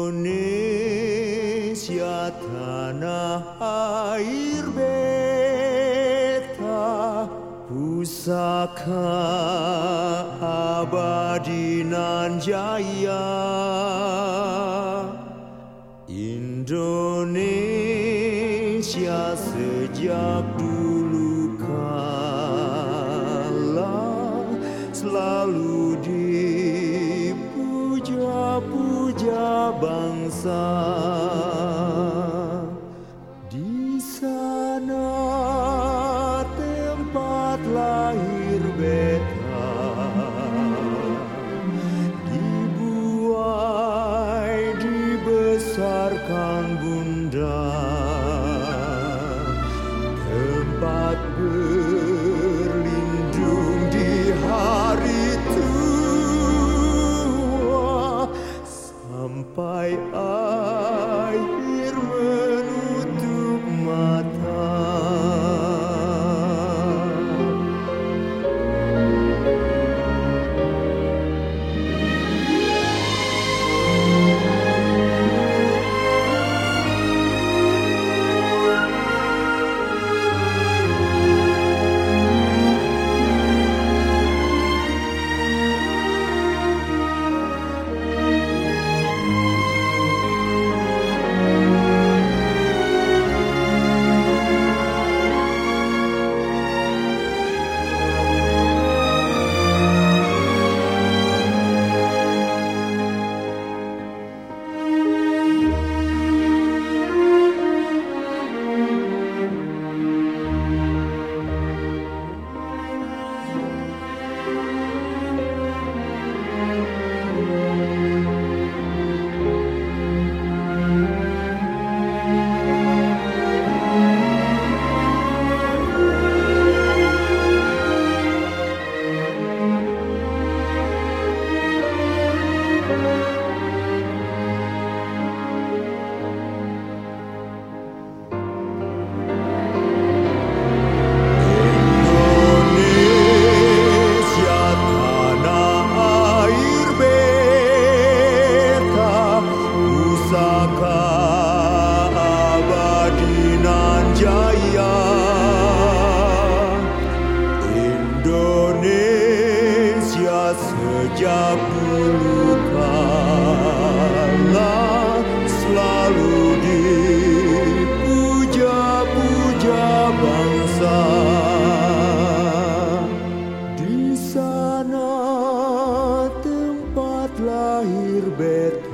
Indonesia tanah air beta, pusaka abadi nan jaya. Indonesia sejak dulu kala selalu dipuja-puja bangsa. Di sana tempat lahir beta, dibuai dibesarkan bunda, tempat berlindung di hari tua, sampai akhir menutup mata. Pusaka abadi nan jaya. Indonesia sejak dulu kala selalu dipuja-puja bangsa. Di sana tempat lahir beta,